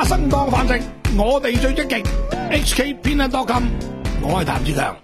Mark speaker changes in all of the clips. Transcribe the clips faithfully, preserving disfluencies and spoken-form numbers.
Speaker 1: 生當飯食，我哋最積極。H K 偏袒多金，我係譚志強。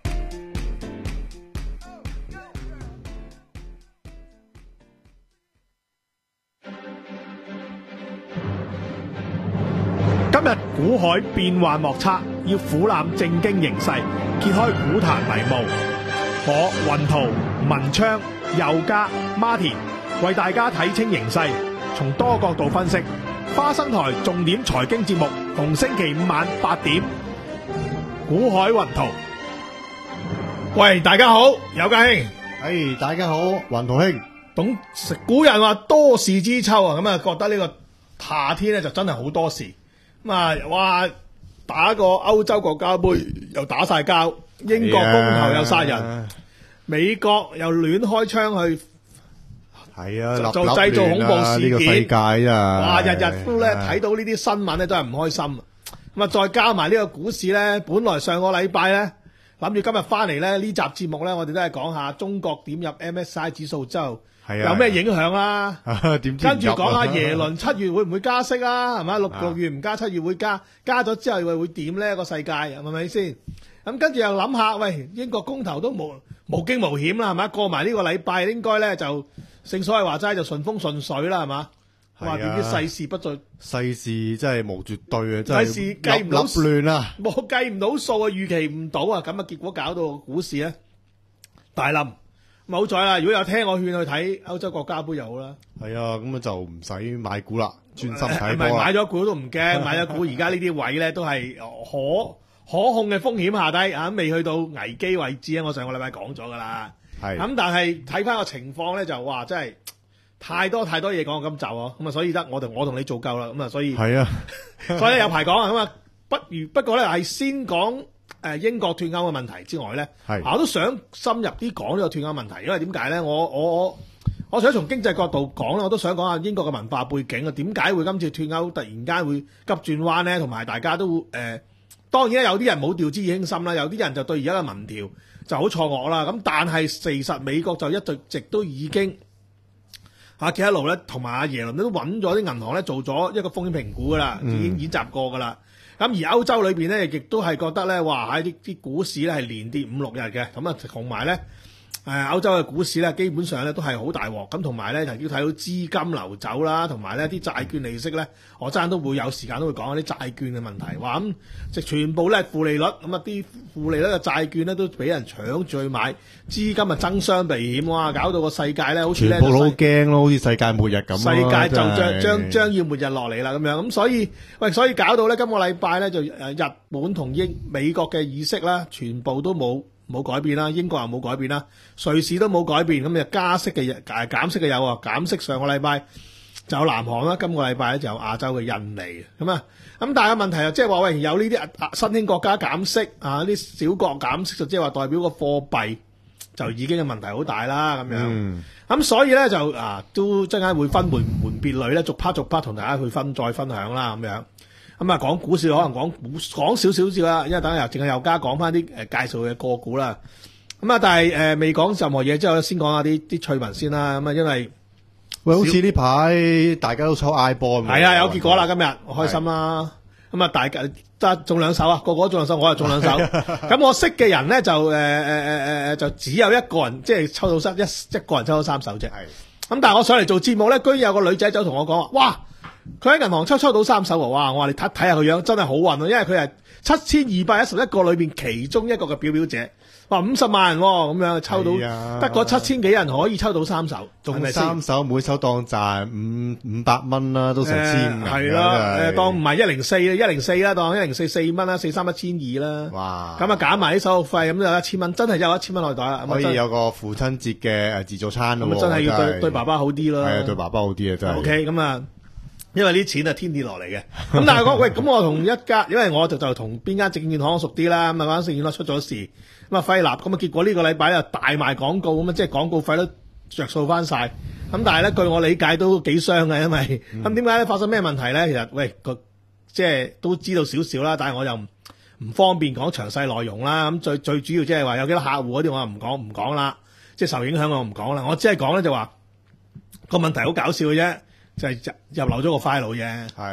Speaker 2: 今日股海變幻莫測，要俯瞰正經形勢，揭開股壇迷霧。我雲圖、文昌、佑嘉、Martin 為大家睇清形勢，從多角度分析。花生台重點財經節目，逢星期五晚八點。股海雲圖。喂，大家好，佑嘉兄。
Speaker 3: 哎，大家好，雲圖兄。
Speaker 2: 懂古人話多事之秋啊，咁啊覺得呢個夏天咧就真係好多事。咁啊，哇！打個歐洲國家杯又打晒交，英國公投又殺人，啊、美國又亂開槍去，
Speaker 3: 係啊，
Speaker 2: 就製造恐怖事件。呢、這個世界啊，哇！日日都咧睇到呢啲新聞咧，都係唔開心。咁啊，再加埋呢個股市咧，本來上個禮拜咧諗住今日翻嚟咧呢集節目咧，我哋都係講下中國點入 M S C I 指數之後。有咩影響啦？跟住講下耶倫七月會唔會加息啊？係咪六六月唔加，七月會加，加咗之後會會點咧？個世界係咪先？咁跟住又諗下，喂，英國公投都無無驚無險啦，係咪？過埋呢個禮拜應該咧就正所謂話齋就順風順水啦，係嘛？話點知世事不盡，
Speaker 3: 世事真係無絕對啊！真係
Speaker 2: 世事計唔到
Speaker 3: 亂啊！
Speaker 2: 冇計唔到數啊，預期唔到啊，咁啊結果搞到股市咧大冧。冇彩啦！如果有聽我勸去睇歐洲國家杯又好啦。
Speaker 3: 係啊，咁就唔使買股啦，專心睇波啦。
Speaker 2: 唔係買咗股都唔驚，買咗股而家呢啲位咧都係可可控嘅風險下低啊，未去到危機位置啊！我上個禮拜講咗噶啦。係咁，但係睇翻個情況咧，就哇真係太多太多嘢講咁就啊，咁啊所以得我同我同你做夠啦，咁啊所以係啊，所以有排講啊，咁啊不如不過咧係先講。誒英國脫歐嘅問題之外咧，我都想深入啲講呢個脫歐問題，因為點解咧？我我我我想從經濟角度講咧，我都想講下英國嘅文化背景啊。點解會今次脫歐突然間會急轉彎咧？同埋大家都誒、呃，當然有啲人冇掉之以輕心啦，有啲人就對而家嘅民調就好錯愕啦。咁但係事實美國就一直都已經阿企一路咧，同埋阿耶倫都揾咗啲銀行咧做咗一個風險評估噶啦，已經演習過噶啦。咁而歐洲裏邊咧，亦都係覺得咧，哇！喺啲啲股市咧係連跌五六日嘅，咁啊同埋咧，誒歐洲嘅股市咧基本上咧都係好大鑊，咁同埋咧就要睇到資金流走啦，同埋咧啲債券利息咧，我陣間都會有時間都會講下啲債券嘅問題，話咁即全部咧負利率，咁啊啲負利率嘅債券咧都俾人搶住去買，資金啊爭相避險，哇！搞到個世界咧好似咧
Speaker 3: 全部都好驚咯，好似世界末日咁。
Speaker 2: 世界就將將將要末日落嚟啦咁樣，咁所以喂，所以搞到咧今個禮拜咧就誒日本同英美國嘅議息啦，全部都冇冇改變啦，英國又冇改變啦，瑞士都冇改變，咁就加息嘅誒減息嘅有啊，減息上個禮拜就有南韓啦，今個禮拜咧就有亞洲嘅印尼咁啊，咁但係問題啊，即係話喂有呢啲新興國家減息啊，啲小國減息就即係話代表個貨幣就已經嘅問題好大啦咁樣，咁、嗯、所以咧就啊都陣間會分門門別類咧，逐 part 逐 part 同大家去分再分享啦咁樣。咁啊，講股市可能講股講少少少啦，因為等下又淨係又加講翻啲誒介紹嘅個股啦。咁啊，但係誒、呃、未講任何嘢之後，先講下啲啲趣聞先啦。咁啊，因為
Speaker 3: 喂，好似呢排大家都抽 I 波，
Speaker 2: 係啊，有結果啦，今日我開心啦。咁啊，大家得中兩手啊，個個都中兩手，我又中兩手。咁我識嘅人咧就誒誒誒誒就只有一個人，即係抽到三一一個人抽到三手啫。係。咁但係我上嚟做節目咧，居然有個女仔走同我講話，哇！佢喺銀行抽抽到三手喎，哇！我話你睇睇下佢樣，真係好運啊，因為佢係七千二百一十一個裏邊其中一個嘅表表者，話五十萬人咁樣抽到，得嗰七千幾人可以抽到三手，
Speaker 3: 中三手每手當賺五五百蚊啦，都成千嘅。
Speaker 2: 係啦，誒當唔係一零四一零四啦，當一零四四蚊啦，四三一千二啦。哇！咁啊減埋啲手續費，咁就有一千蚊，真係有一千蚊內袋啦。
Speaker 3: 可以有個父親節嘅誒自助餐咯。
Speaker 2: 咁真係要對對爸爸好啲咯。係
Speaker 3: 啊，對爸爸好啲啊，真係。
Speaker 2: OK，咁啊。因為啲錢係天跌落嚟嘅，咁但係我喂，咁我同一家，因為我就就同邊間證券行熟啲啦，咁啊間證券行出咗事，咁啊輝立，咁啊結果呢個禮拜又大賣廣告，咁啊即係廣告費都着數翻晒，咁但係咧據我理解都幾傷嘅，因為咁點解咧發生咩問題咧？其實喂個即係都知道少少啦，但係我又唔唔方便講詳細內容啦。咁最最主要即係話有幾多客戶嗰啲我又唔講唔講啦，即係受影響我唔講啦，我只係講咧就話個問題好搞笑嘅啫。就係、是、入入漏咗個 file 啫，係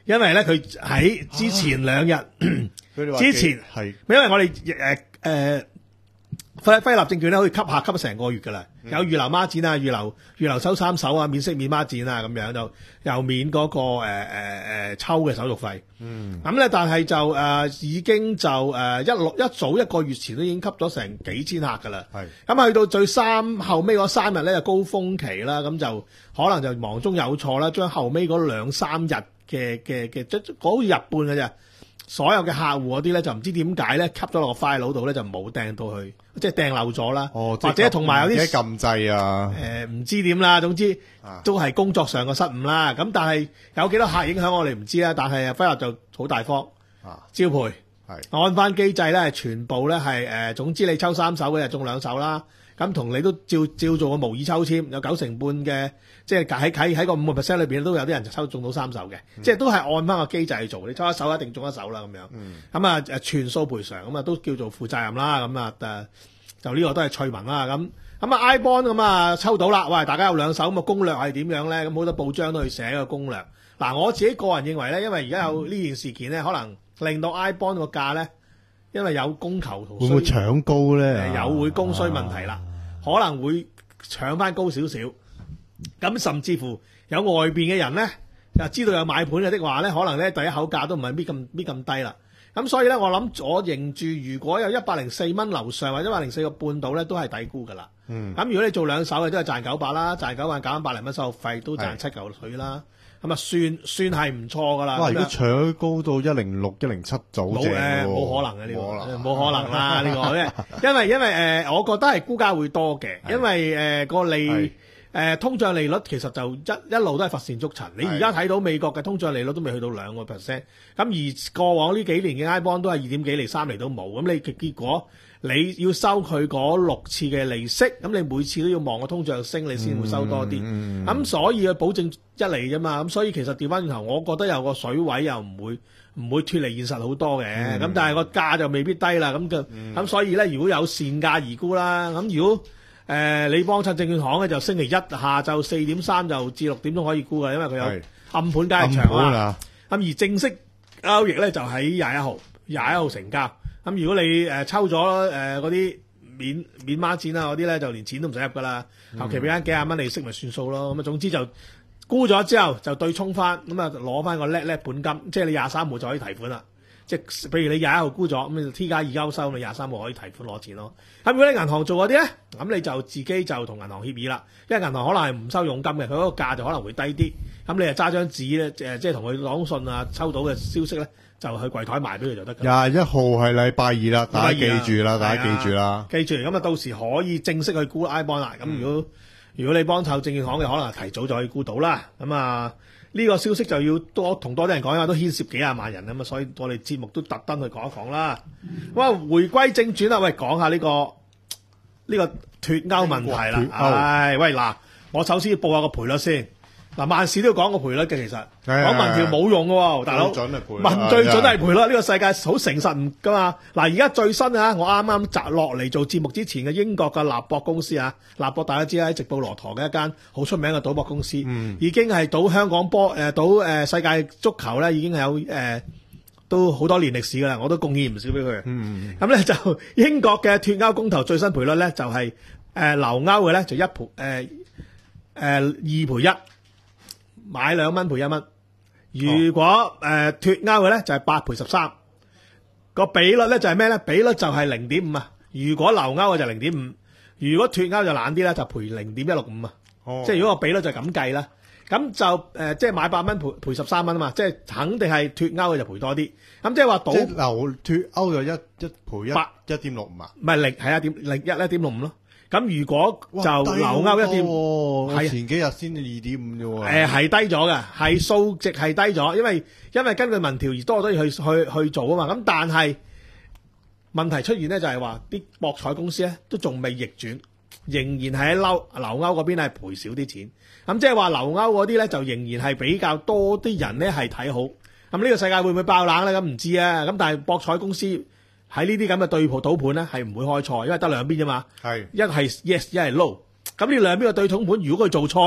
Speaker 2: 因為咧佢喺之前兩日、啊，之前係，因為我哋誒誒輝輝立證券咧可以吸客吸成個月噶啦、嗯，有預留孖展啊，預留預留抽三手啊，免息免孖展啊，咁樣就又免嗰、那個誒誒誒抽嘅手續費。嗯，咁咧但係就誒、呃、已經就誒、呃、一六一早一個月前都已經吸咗成幾千客噶啦。係，咁去到最三後尾嗰三日咧就高峰期啦，咁就可能就忙中有錯啦，將後尾嗰兩三日嘅嘅嘅即嗰日半嘅啫。所有嘅客戶嗰啲咧就唔知點解咧吸咗落個 file 度咧就冇掟到去，即係掟漏咗啦。哦，或者同埋有啲
Speaker 3: 撳掣啊。
Speaker 2: 誒唔知點啦，總之都係工作上嘅失誤啦。咁但係有幾多客影響我哋唔知啦。但係輝立就好大方，招賠係按翻機制咧，全部咧係誒總之你抽三手嘅就中兩手啦。咁同你都照照做個模擬抽籤，有九成半嘅，即係喺喺喺個五個 percent 裏邊都有啲人就抽中到三手嘅、嗯，即係都係按翻個機制去做。你抽一手一定中一手啦，咁樣。咁啊誒全數賠償，咁啊都叫做負責任啦。咁啊誒就呢個都係趣聞啦。咁咁啊 iBond 咁啊抽到啦，喂大家有兩手咁啊攻略係點樣咧？咁好多報章都去寫個攻略。嗱我自己個人認為咧，因為而家有呢件事件咧，可能令到 iBond 個價咧。因為有供求同需，
Speaker 3: 會唔會搶高咧？
Speaker 2: 有會供需問題啦、啊，可能會搶翻高少少。咁甚至乎有外邊嘅人咧，就知道有買盤嘅的話咧，可能咧第一口價都唔係搣咁搣咁低啦。咁所以咧，我諗我認住，如果有一百零四蚊樓上或者一百零四個半度咧，都係低估噶啦。嗯。咁如果你做兩手嘅，都係賺九百啦，賺九百減翻百零蚊手續費，都賺七嚿水啦。咁啊，算算係唔錯噶啦。
Speaker 3: 哇！如果搶高到一零六、一零七就好正喎。
Speaker 2: 冇可能嘅呢、呢個，冇可能啦呢、呢個，因為因為誒、呃，我覺得係估價會多嘅，因為誒個、呃、利誒、呃、通脹利率其實就一一路都係乏善足陳。你而家睇到美國嘅通脹利率都未去到兩個 percent， 咁而過往呢幾年嘅 iBond 都係二點幾厘、三厘都冇，咁你嘅結果。你要收佢嗰六次嘅利息，咁你每次都要望個通脹升，你先會收多啲。咁、嗯嗯、所以佢保證一厘啫嘛。咁所以其實調翻轉頭，我覺得有個水位又唔會唔會脫離現實好多嘅。咁、嗯、但係個價就未必低啦。咁就咁、嗯、所以咧，如果有善價而沽啦。咁如果誒、呃、你幫襯證券行咧，就星期一下晝四點三就至六點鐘可以沽嘅，因為佢有暗盤交易場啦。咁而正式交易咧就喺廿一號，廿一號成交。咁如果你誒、呃、抽咗誒嗰啲免免孖展啊嗰啲咧，就連錢都唔使入噶啦，求其俾緊幾廿蚊利息咪算數咯。咁啊總之就沽咗之後就對沖翻，咁啊攞翻個叻叻本金，即係你廿三號就可以提款啦。即係譬如你廿一號沽咗，咁你 T 加二交收，你廿三號可以提款攞錢咯。咁如果你銀行做嗰啲咧，咁你就自己就同銀行協議啦，因為銀行可能係唔收佣金嘅，佢嗰個價就可能會低啲。咁你就揸張紙咧，誒即係同佢講信啊，抽到嘅消息咧。就去櫃台賣俾佢就得㗎。廿一號
Speaker 3: 係禮拜二啦，大家記住啦，大家記住啦。
Speaker 2: 記住，咁啊到時可以正式去沽 iBond 啦。咁、嗯、如果如果你幫湊證券行嘅，可能提早就可以沽到啦。咁啊呢個消息就要多同多啲人講，因為都牽涉幾廿萬人啊嘛，所以我哋節目都特登去講一講啦。哇、嗯，回歸正傳啦，喂，講下呢、呢個呢、呢個脫歐問題啦。唉，喂嗱，我首先要報下個賠率先。嗱，萬事都要講個賠率嘅，其實講民調冇用嘅喎，大佬。民最準係賠率，呢個世界好誠實唔噶嘛。嗱，而家最新啊，我啱啱摘落嚟做節目之前嘅英國嘅立博公司啊，立博大家知啦，喺直布羅陀嘅一間好出名嘅賭博公司，嗯、已經係賭香港波誒賭誒世界足球咧，已經係有誒、呃、都好多年歷史噶啦，我都貢獻唔少俾佢。咁、嗯、咧、嗯、就英國嘅脫歐公投最新賠率咧就係誒留歐嘅咧就一賠誒誒二賠一。買兩蚊賠一蚊，如果誒脫歐嘅咧就係八賠十三，個比率咧就係咩咧？比率就係零點五啊。如果留歐嘅就零點五，如果脫歐就懶啲啦，就賠零點一六五啊。即係如果個比率就係咁計啦，咁就誒、呃、即係買八蚊賠賠十三蚊啊嘛，即係肯定係脫歐嘅就賠多啲。咁即係話賭
Speaker 3: 留脫歐就一一賠一八一點六五啊，
Speaker 2: 唔係零係一點零一一點六五咯。咁如果就留歐一點，
Speaker 3: 係前幾日先二點五啫喎。
Speaker 2: 誒係低咗嘅，係數值係低咗，因為因為根據民調而多咗去去去做啊嘛。咁但係問題出現咧，就係話啲博彩公司咧都仲未逆轉，仍然係喺留留歐嗰邊係賠少啲錢。咁即係話留歐嗰啲咧就仍然係比較多啲人咧係睇好。咁呢個世界會唔會爆冷咧？咁唔知啊。咁但係博彩公司。喺呢啲咁嘅對鋪賭盤咧，係唔會開錯，因為得兩邊啫嘛。係一係 yes， 一係 no。咁呢兩邊嘅對沖盤，如果佢做錯咧，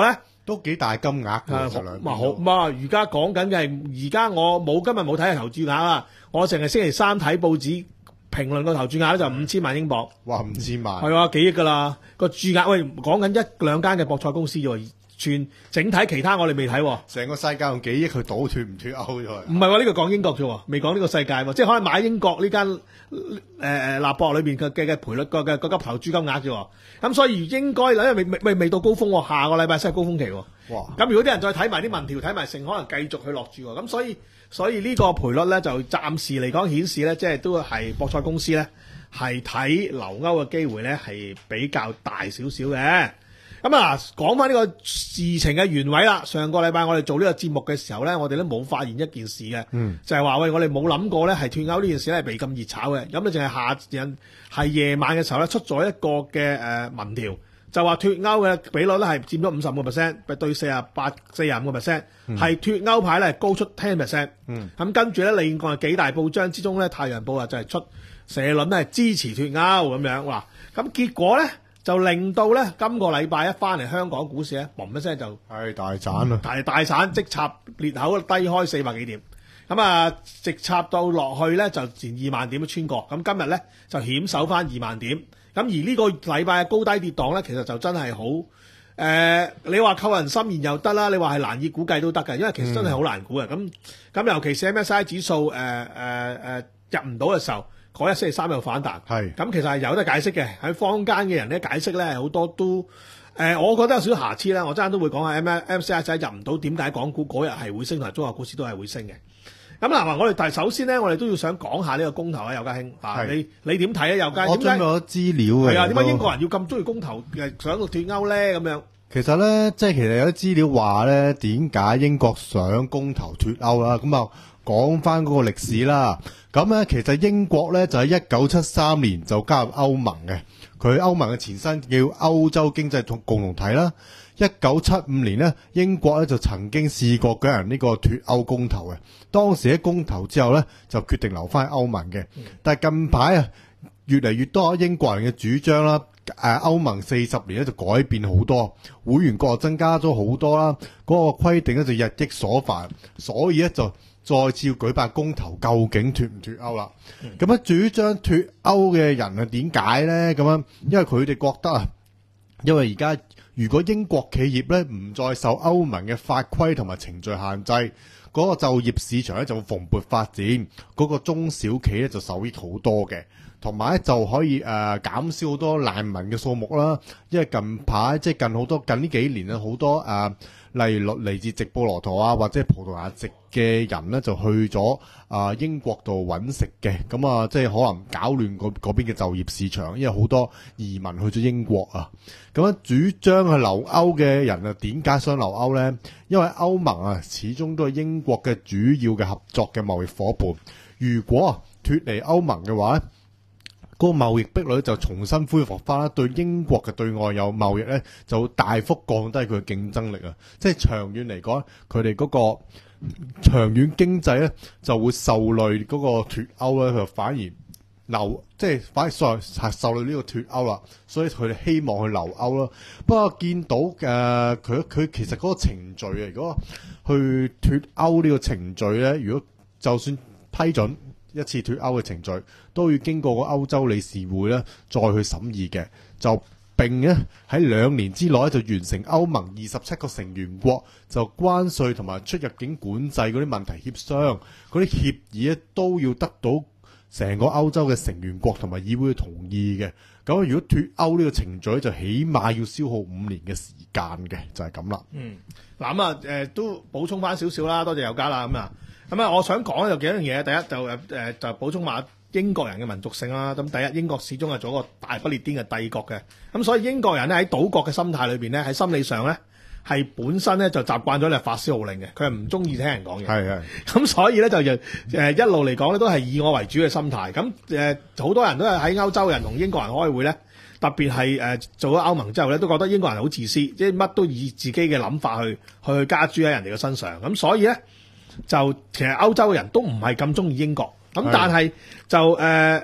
Speaker 3: 都幾大金額㗎，其實兩邊都。
Speaker 2: 好，咁啊，而家講緊嘅係，而家我冇今日冇睇下投注額啦，我淨係星期三睇報紙評論個投注額咧就五千萬英鎊。
Speaker 3: 哇，五千萬。
Speaker 2: 係啊，幾億㗎啦個注額。喂，講緊一兩間嘅博彩公司啫喎。全整體其他我哋未睇喎，
Speaker 3: 成個世界用幾億去賭脱唔脱歐咗？
Speaker 2: 唔係喎，呢個講英國啫喎，未講呢個世界喎，即係可能買英國呢間誒誒立博裏邊嘅嘅嘅賠率個嘅個急投注金額啫喎，咁所以應該因為未未未未到高峰喎，下個禮拜先係高峰期喎。哇！咁如果啲人再睇埋啲民調，睇埋成，可能繼續去落注喎。咁所以所以呢個賠率咧就暫時嚟講顯示咧，即係都係博彩公司咧係睇留歐嘅機會咧係比較大少少嘅。咁啊，講翻呢個事情嘅原委啦。上個禮拜我哋做呢個節目嘅時候咧，我哋都冇發現一件事嘅，嗯、就係話喂，我哋冇諗過咧係脫歐呢件事咧係被咁熱炒嘅。咁咧淨係下日係夜晚嘅時候咧出咗一個嘅誒民調，就話脫歐嘅比率咧係佔咗五十五個 percent，對四十八、四十五個 percent， 係脫歐派咧高出十 percent。咁跟住咧，另外幾大報章之中咧，《太陽報》啊就係出社論咧係支持脫歐咁樣。哇！咁結果咧，就令到咧今個禮拜一翻嚟香港股市咧，嘣一聲就
Speaker 3: 係大斬啊！
Speaker 2: 大大散即插裂口低開四百幾點，咁啊直插到落去咧就前二萬點都穿過，咁今日咧就險守翻二萬點，咁而呢個禮拜嘅高低跌檔咧，其實就真係好誒，你話扣人心弦又得啦，你話係難以估計都得嘅，因為其實真係好難估嘅，咁咁、嗯、尤其是 M S I 指數誒誒誒入唔到嘅時候。嗰日星期三有反彈，係咁其實係有得解釋嘅。喺坊間嘅人咧解釋咧好多都誒、呃，我覺得有少少瑕疵啦。我陣間都會講下 M M C I 仔入唔到，點解港股嗰日係會升，同埋中國股市都係會升嘅。咁嗱，我哋但係首先咧，我哋都要想講下呢個公投啊，尤家興啊，你你點睇啊？尤家，
Speaker 3: 我準備咗資料嘅，
Speaker 2: 係啊，點解英國人要咁中意公投誒，想到脫歐咧？咁樣
Speaker 3: 其實咧，即係其實有啲資料話咧，點解英國想公投脫歐啦？咁啊，講翻嗰個歷史啦。咁咧，其實英國咧就喺一九七三年就加入歐盟嘅，佢歐盟嘅前身叫歐洲經濟共同體啦。一九七五年呢，英國咧就曾經試過舉行呢個脫歐公投嘅，當時喺公投之後咧就決定留翻喺歐盟嘅。但係近排啊，越嚟越多英國人嘅主張啦，誒歐盟四十年咧就改變好多，會員國增加咗好多啦，嗰個規定咧就日益所繁，所以咧就再次要舉辦公投，究竟脫唔脫歐啦？咁樣、嗯、主張脫歐嘅人啊，點解咧？咁樣，因為佢哋覺得啊，因為而家如果英國企業咧唔再受歐盟嘅法規同埋程序限制，嗰、嗰個就業市場咧就會蓬勃發展，嗰、嗰個中小企咧就受益好多嘅，同埋咧就可以誒、呃、減少好多難民嘅數目啦。因為近排即係近好多近呢幾年啊，好多誒。呃例如嚟自直布羅陀啊，或者葡萄牙籍嘅人咧，就去咗啊、呃、英國度揾食嘅，咁啊即係可能搞亂嗰嗰邊嘅就業市場，因為好多移民去咗英國啊。咁樣主張去留歐嘅人啊，點解想留歐呢？因為歐盟啊，始終都係英國嘅主要嘅合作嘅貿易夥伴。如果脫離歐盟嘅話咧，嗰個貿易壁壘就重新恢復翻啦，對英國嘅對外有貿易咧，就會大幅降低佢嘅競爭力啊！即係長遠嚟講，佢哋嗰個長遠經濟咧就會受累嗰個脫歐咧，佢就反而留，即係反而受受累呢個脫歐啦，所以佢哋希望去留歐咯。不過見到誒佢佢其實嗰個程序啊，如果去脫歐呢個程序咧，如果就算批准一次脫歐嘅程序，都要經過個歐洲理事會咧再去審議嘅，就並咧喺兩年之內就完成歐盟二十七個成員國就關稅同埋出入境管制嗰啲問題協商，嗰啲協議咧都要得到成個歐洲嘅成員國同埋議會同意嘅。咁如果脫歐呢個程序就起碼要消耗五年嘅時間嘅，就係咁啦。嗯，
Speaker 2: 嗱咁啊誒都補充翻少少啦，多謝有家啦咁啊。咁啊，我想講有幾樣嘢。第一就誒誒就補充下英國人嘅民族性啦。咁第一，英國始終係做一個大不列顛嘅帝國嘅，咁所以英國人咧喺島國嘅心態裏邊咧，喺心理上咧係本身咧就習慣咗你發號令嘅，佢係唔中意聽人講嘢。係係。咁所以咧就誒一路嚟講咧都係以我為主嘅心態。咁誒好多人都係喺歐洲人同英國人開會咧，特別係誒做咗歐盟之後咧，都覺得英國人好自私，即係乜都以自己嘅諗法去去加諸喺人哋嘅身上。咁所以咧。就其實歐洲嘅人都唔係咁中意英國，咁但係就誒、呃、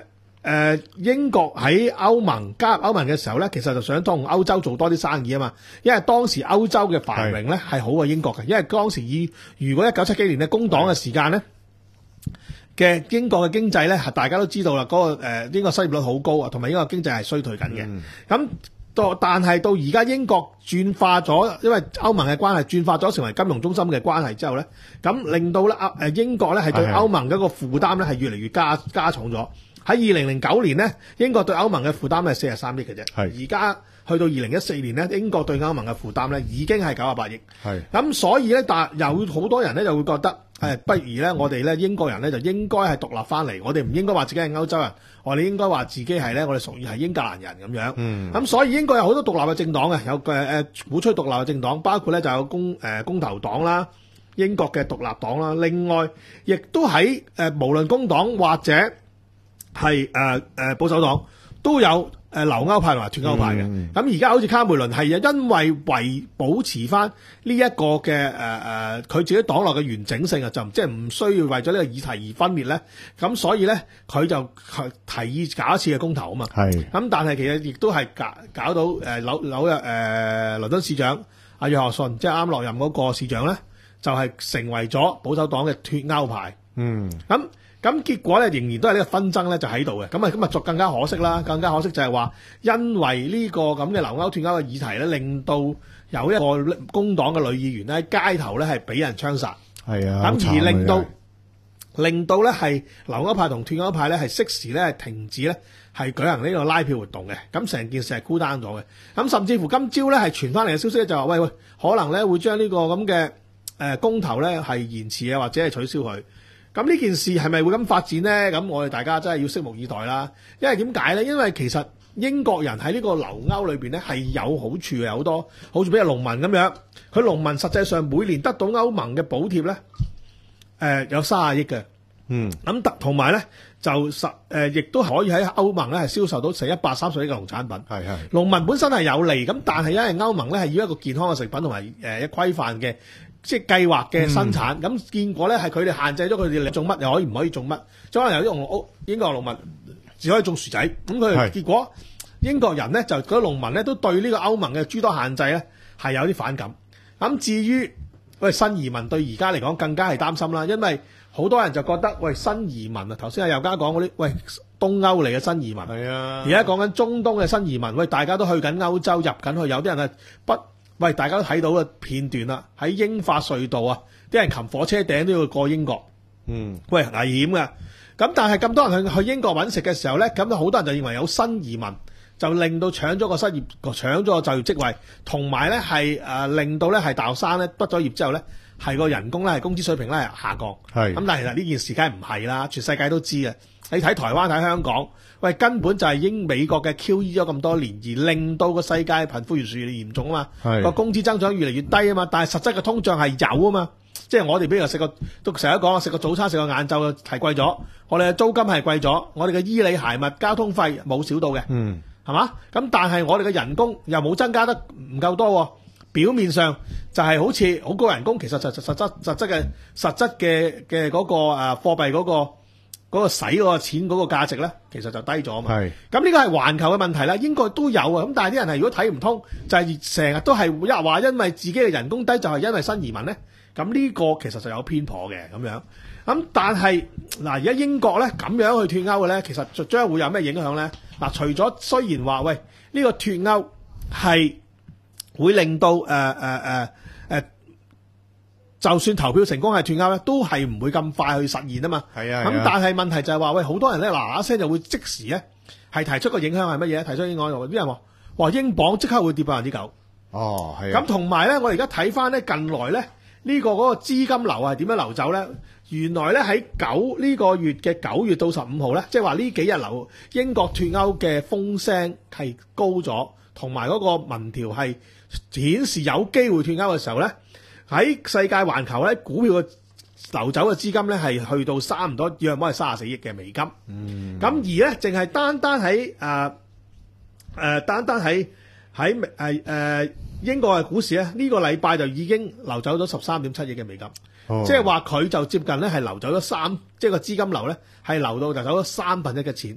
Speaker 2: 呃、英國喺歐盟加入歐盟嘅時候咧，其實就想同歐洲做多啲生意啊嘛。因為當時歐洲嘅繁榮咧係好過英國嘅，因為當時以如果一九七幾年嘅工黨嘅時間咧嘅英國嘅經濟咧係大家都知道啦，嗰、那個誒英國失業率好高啊，同埋英國經濟係衰退緊嘅。咁、嗯到但係到而家英國轉化咗，因為歐盟嘅關係轉化咗成為金融中心嘅關係之後咧，咁令到咧誒英國咧係對歐盟嗰個負擔咧係越嚟越加加重咗。喺二零零九年咧，英國對歐盟嘅負擔係四十三億嘅啫。而家去到二零一四年咧，英國對歐盟嘅負擔咧已經係九十八億。係咁，所以咧，但有好多人咧就會覺得，誒，不如咧，我哋咧英國人咧就應該係獨立翻嚟，我哋唔應該話自己係歐洲人，我哋應該話自己係咧，我哋屬於係英格蘭人咁樣。嗯。咁所以英國有好多獨立嘅政黨嘅，有誒誒鼓吹獨立嘅政黨，包括咧就有公誒公投黨啦，英國嘅獨立黨啦，另外亦都喺誒無論工黨或者係誒誒保守黨都有誒留歐派同埋脫歐派嘅。咁而家好似卡梅倫係因為為保持翻呢一個嘅誒誒佢自己黨內嘅完整性啊，就即係唔需要為咗呢個議題而分裂咧。咁所以咧佢就提議搞一次嘅公投啊嘛。係。咁但係其實亦都係搞搞到誒紐紐約誒倫敦市長阿約翰遜即係啱落任嗰個市長咧，就係、是、成為咗保守黨嘅脫歐派。嗯。咁。咁結果咧，仍然都係呢個紛爭咧，就喺度嘅。咁啊，咁啊，就更加可惜啦。更加可惜就係話，因為呢個咁嘅留歐脫歐嘅議題咧，令到有一個工黨嘅女議員咧喺街頭咧係俾人槍殺。係啊，咁而令到令到咧係留歐派同脫歐派咧係適時咧係停止咧係舉行呢個拉票活動嘅。咁成件事係孤單咗嘅。咁甚至乎今朝咧係傳翻嚟嘅消息咧就話，喂喂，可能咧會將呢個咁嘅誒公投咧係延遲啊，或者係取消佢。咁呢件事係咪會咁發展呢？咁我哋大家真係要拭目以待啦。因為點解呢？因為其實英國人喺呢個留歐裏邊呢係有好處嘅，有好多好似比如農民咁樣，佢農民實際上每年得到歐盟嘅補貼呢，誒、呃、有三十億嘅。嗯。咁同埋呢，就實誒亦都可以喺歐盟呢係銷售到成一百三十億嘅農產品。係係。農民本身係有利，咁但係因為歐盟呢係要一個健康嘅食品同埋誒一規範嘅。即係計劃嘅生產，咁、嗯、結果咧係佢哋限制咗佢哋種乜，又可以唔可以種乜？可能有啲農屋英國農民只可以種薯仔，咁佢哋結果英國人咧就嗰啲農民咧都對呢個歐盟嘅諸多限制咧係有啲反感。咁至於喂新移民對而家嚟講更加係擔心啦，因為好多人就覺得喂新移民啊，頭先阿尤嘉講嗰啲喂東歐嚟嘅新移民，係啊，而家講緊中東嘅新移民，喂大家都去緊歐洲入緊去，有啲人係不。喂，大家都睇到嘅片段啦，喺英法隧道啊，啲人擒火車頂都要過英國。嗯，喂，危險㗎。咁但係咁多人去去英國揾食嘅時候咧，咁好多人就認為有新移民就令到搶咗個失業，搶咗個就業職位，同埋咧係誒令到咧係大學生咧畢咗業之後咧係個人工咧係工資水平咧係下降。係。咁但係其實呢件事梗係唔係啦，全世界都知嘅。你睇台灣睇香港，喂根本就係英美國嘅 Q E 咗咁多年，而令到個世界貧富懸殊越嚟越嚴重啊嘛，個工資增長越嚟越低啊嘛，但係實質嘅通脹係有啊嘛，即係我哋比如食個都成日講食個早餐食個晏晝係貴咗，我哋嘅租金係貴咗，我哋嘅衣履鞋襪交通費冇少到嘅，嗯，係嘛？咁但係我哋嘅人工又冇增加得唔夠多，表面上就係好似好高人工，其實實實質實質嘅實質嘅嘅嗰個誒貨幣嗰個。嗰、那個使嗰個錢嗰個價值咧，其實就低咗啊嘛。係。咁呢個係環球嘅問題啦，英國都有啊。咁但係啲人係如果睇唔通，就係成日都係一話因為自己嘅人工低，就係因為新移民咧。咁呢個其實就有偏頗嘅咁樣。咁但係嗱，而家英國咧咁樣去脫歐嘅咧，其實將會有咩影響咧？嗱，除咗雖然話喂呢、這個脫歐係會令到誒誒誒誒。呃呃呃呃就算投票成功係脫歐咧，都係唔會咁快去實現啊嘛。係啊。咁、啊、但係問題就係話，喂，好多人咧嗱嗱聲就會即時咧係提出個影響係乜嘢？提出英鎊，啲人話，哇，英鎊即刻會跌百分之九。哦，係、啊。咁同埋咧，我而家睇翻咧近來咧呢、這個嗰個資金流係點樣流走咧？原來咧喺九呢個月嘅九月到十五號咧，即係話呢幾日流英國脫歐嘅風聲係高咗，同埋嗰個民調係顯示有機會脫歐嘅時候咧。喺世界環球咧，股票嘅流走嘅資金咧係去到差唔多約莫係三十四億嘅美金。嗯。咁而咧，淨係單單喺誒誒單單喺喺誒誒英國嘅股市咧，呢、這個禮拜就已經流走咗十三點七億嘅美金。哦。即係話佢就接近咧係流走咗三，即係個資金流咧係流到就走咗三分一嘅錢。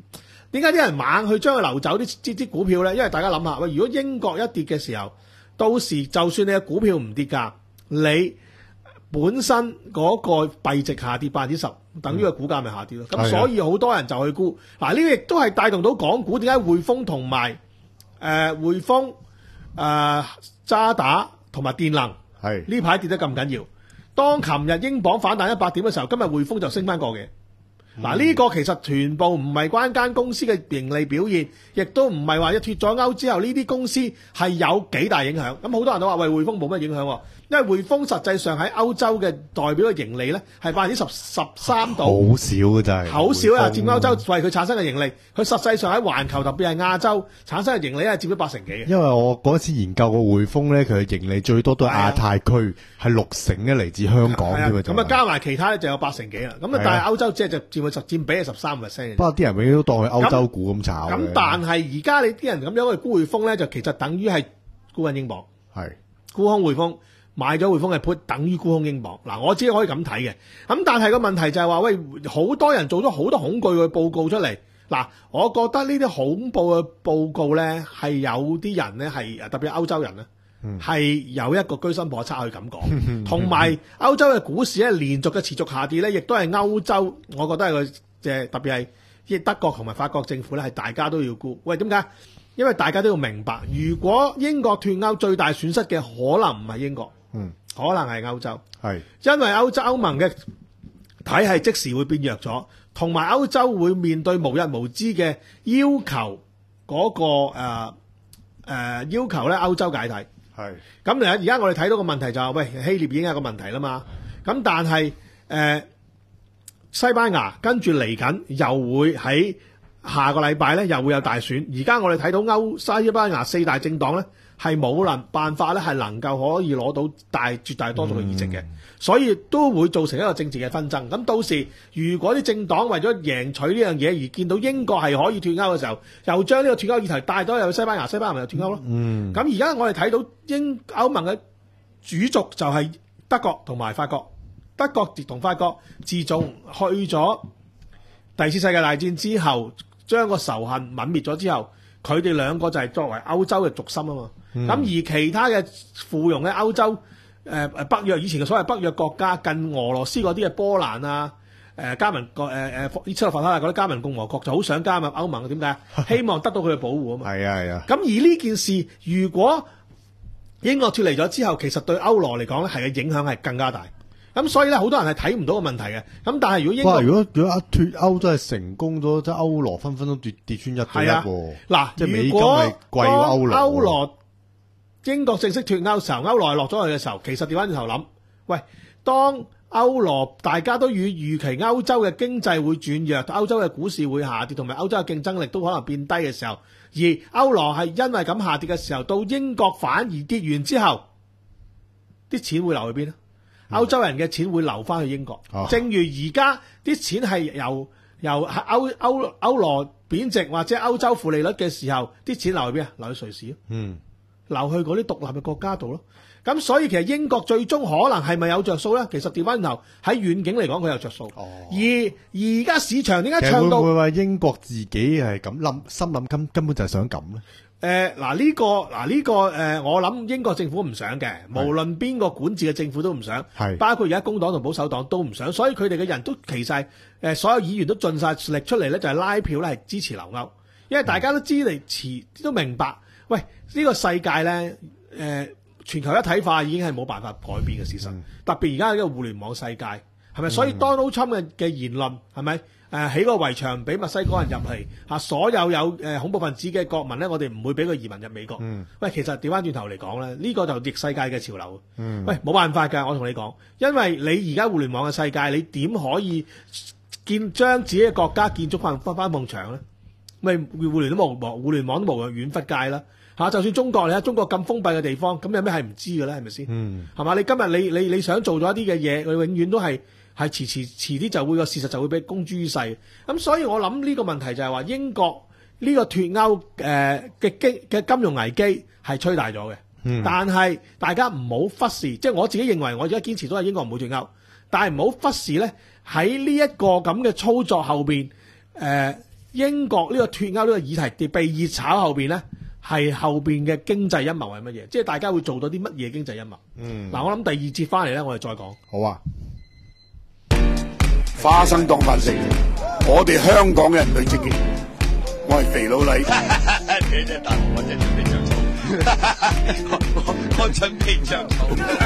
Speaker 2: 點解啲人猛去將佢流走啲啲啲股票咧？因為大家諗下，喂，如果英國一跌嘅時候，到時就算你嘅股票唔跌價，你本身嗰個幣值下跌百分之十，等於個股價咪下跌咯。咁、嗯、所以好多人就去沽。嗱，呢個亦都係帶動到港股點解匯豐同埋誒匯豐誒渣打同埋電能係呢排跌得咁緊要。當琴日英鎊反彈一百點嘅時候，今日匯豐就升翻過嘅。嗱、嗯，呢、這個其實全部唔係關間公司嘅盈利表現，亦都唔係話一脫咗歐之後呢啲公司係有幾大影響。咁好多人都話喂，匯豐冇乜影響喎，因為匯豐實際上喺歐洲嘅代表嘅盈利咧係百分之十十三度，好少嘅真係，好少啊！佔歐洲為佢產生嘅盈利，佢實際上喺環球特別係亞洲產生嘅盈利係佔咗八成幾嘅。因為我嗰次研究過匯豐咧，佢嘅盈利最多都係亞太區，係六成咧嚟自香港添嘅。咁啊加埋其他咧就有八成幾啦。咁啊但係歐洲即係就佔佢實佔比係十三 percent。不過啲人永遠都當佢歐洲股咁炒。咁但係而家你啲人咁樣去沽匯豐咧，就其實等於係沽緊英鎊，係沽空匯豐。買咗匯豐嘅 put 等於沽空英鎊，嗱我只可以咁睇嘅，咁但係個問題就係話，喂，好多人做咗好多恐懼嘅報告出嚟，嗱，我覺得呢啲恐怖嘅報告咧係有啲人咧係特別歐洲人咧係、嗯、有一個居心叵測去咁講，同埋歐洲嘅股市咧連續嘅持續下跌咧，亦都係歐洲，我覺得係個即係特別係德國同埋法國政府咧係大家都要沽，喂點解？因為大家都要明白，如果英國脫歐最大損失嘅可能唔係英國。嗯，可能係歐洲，係因為歐洲歐盟嘅體系即時會變弱咗，同埋歐洲會面對無日無之嘅要求嗰、那個誒誒、呃呃、要求咧歐洲解體。係咁嚟，而家我哋睇到個問題就係、是，喂，希臘已經有個問題啦嘛，咁但係誒、呃、西班牙跟住嚟緊又會喺下個禮拜咧又會有大選，而家我哋睇到歐西班牙四大政黨咧。係冇能辦法咧，係能夠可以攞到大絕大多數嘅議席嘅、嗯，所以都會造成一個政治嘅紛爭。咁到時如果啲政黨為咗贏取呢樣嘢，而見到英國係可以脫歐嘅時候，又將呢個脫歐議題帶到入去西班牙，西班牙咪又脫歐咯。嗯，咁而家我哋睇到英歐盟嘅主軸就係德國同埋法國，德國同法國自從去咗第二次世界大戰之後，將個仇恨泯滅咗之後，佢哋兩個就係作為歐洲嘅軸心啊嘛。咁、嗯、而其他嘅附庸嘅歐洲，誒、呃、北約以前嘅所謂北約國家，近俄羅斯嗰啲嘅波蘭啊，誒加盟國誒誒伊斯蘭法塔嗰啲加盟共和國就好想加入歐盟，點解？希望得到佢嘅保護啊嘛。係啊係啊。咁而呢件事，如果英國脫離咗之後，其實對歐羅嚟講咧，係嘅影響係更加大。咁所以咧，好多人係睇唔到個問題嘅。咁但係如果英國，如果如果脫歐真係成功咗，即係歐羅分分鐘跌跌穿一對一喎。嗱，即係美金係貴過歐羅。歐羅英國正式脫歐時候，歐羅落咗去嘅時候，其實調翻轉頭諗，喂，當歐羅大家都預預期歐洲嘅經濟會轉弱，歐洲嘅股市會下跌，同埋歐洲嘅競爭力都可能變低嘅時候，而歐羅係因為咁下跌嘅時候，到英國反而跌完之後，啲錢會流去邊咧？歐洲人嘅錢會流翻去英國，哦、正如而家啲錢係由由歐歐歐羅貶值或者歐洲負利率嘅時候，啲錢流去邊啊？流去瑞士咯，嗯，流去嗰啲獨立嘅國家度咯。咁所以其實英國最終可能係咪有着數咧？其實調翻頭喺遠景嚟講，佢有着數。哦，而而家市場點解唱到？會唔會話英國自己係咁諗，心諗根根本就係想咁咧？誒嗱呢個嗱呢、這個誒、呃，我諗英國政府唔想嘅，無論邊個管治嘅政府都唔想，係包括而家工黨同保守黨都唔想，所以佢哋嘅人都其實誒、呃、所有議員都盡晒力出嚟咧，就係拉票咧係支持留歐，因為大家都知嚟遲都明白，喂呢、這個世界咧誒、呃、全球一體化已經係冇辦法改變嘅事實，嗯、特別而家呢個互聯網世界係咪？所以 Donald Trump 嘅嘅言論係咪？誒起個圍牆俾墨西哥人入嚟嚇，所有有誒恐怖分子嘅國民咧，我哋唔會俾佢移民入美國。嗯、喂，其實調翻轉頭嚟講咧，呢、這個就逆世界嘅潮流。嗯、喂，冇辦法㗎，我同你講，因為你而家互聯網嘅世界，你點可以建將自己嘅國家建築翻翻翻埲牆咧？咪互聯都無互聯網都無遠弗屆啦嚇！就算中國你睇中國咁封閉嘅地方，咁有咩係唔知嘅咧？係咪先？係嘛、嗯？你今日你你你想做咗一啲嘅嘢，佢永遠都係。係遲遲遲啲就會個事實就會被公諸於世，咁所以我諗呢個問題就係話英國呢個脫歐誒嘅經嘅金融危機係吹大咗嘅，嗯、但係大家唔好忽視，即係我自己認為我而家堅持都係英國唔會脫歐，但係唔好忽視咧喺呢一個咁嘅操作後邊誒、呃、 英國呢個脱歐呢個議題被熱炒後邊咧，係後邊嘅經濟陰謀係乜嘢？即係大家會做到啲乜嘢經濟陰謀？嗯，嗱，我諗第二節翻嚟咧，我哋再講。
Speaker 3: 好啊。
Speaker 1: 花生當飯食，我哋香港人最積極。我係肥佬黎，
Speaker 4: 你隻大我隻準備着草，我我準備着草。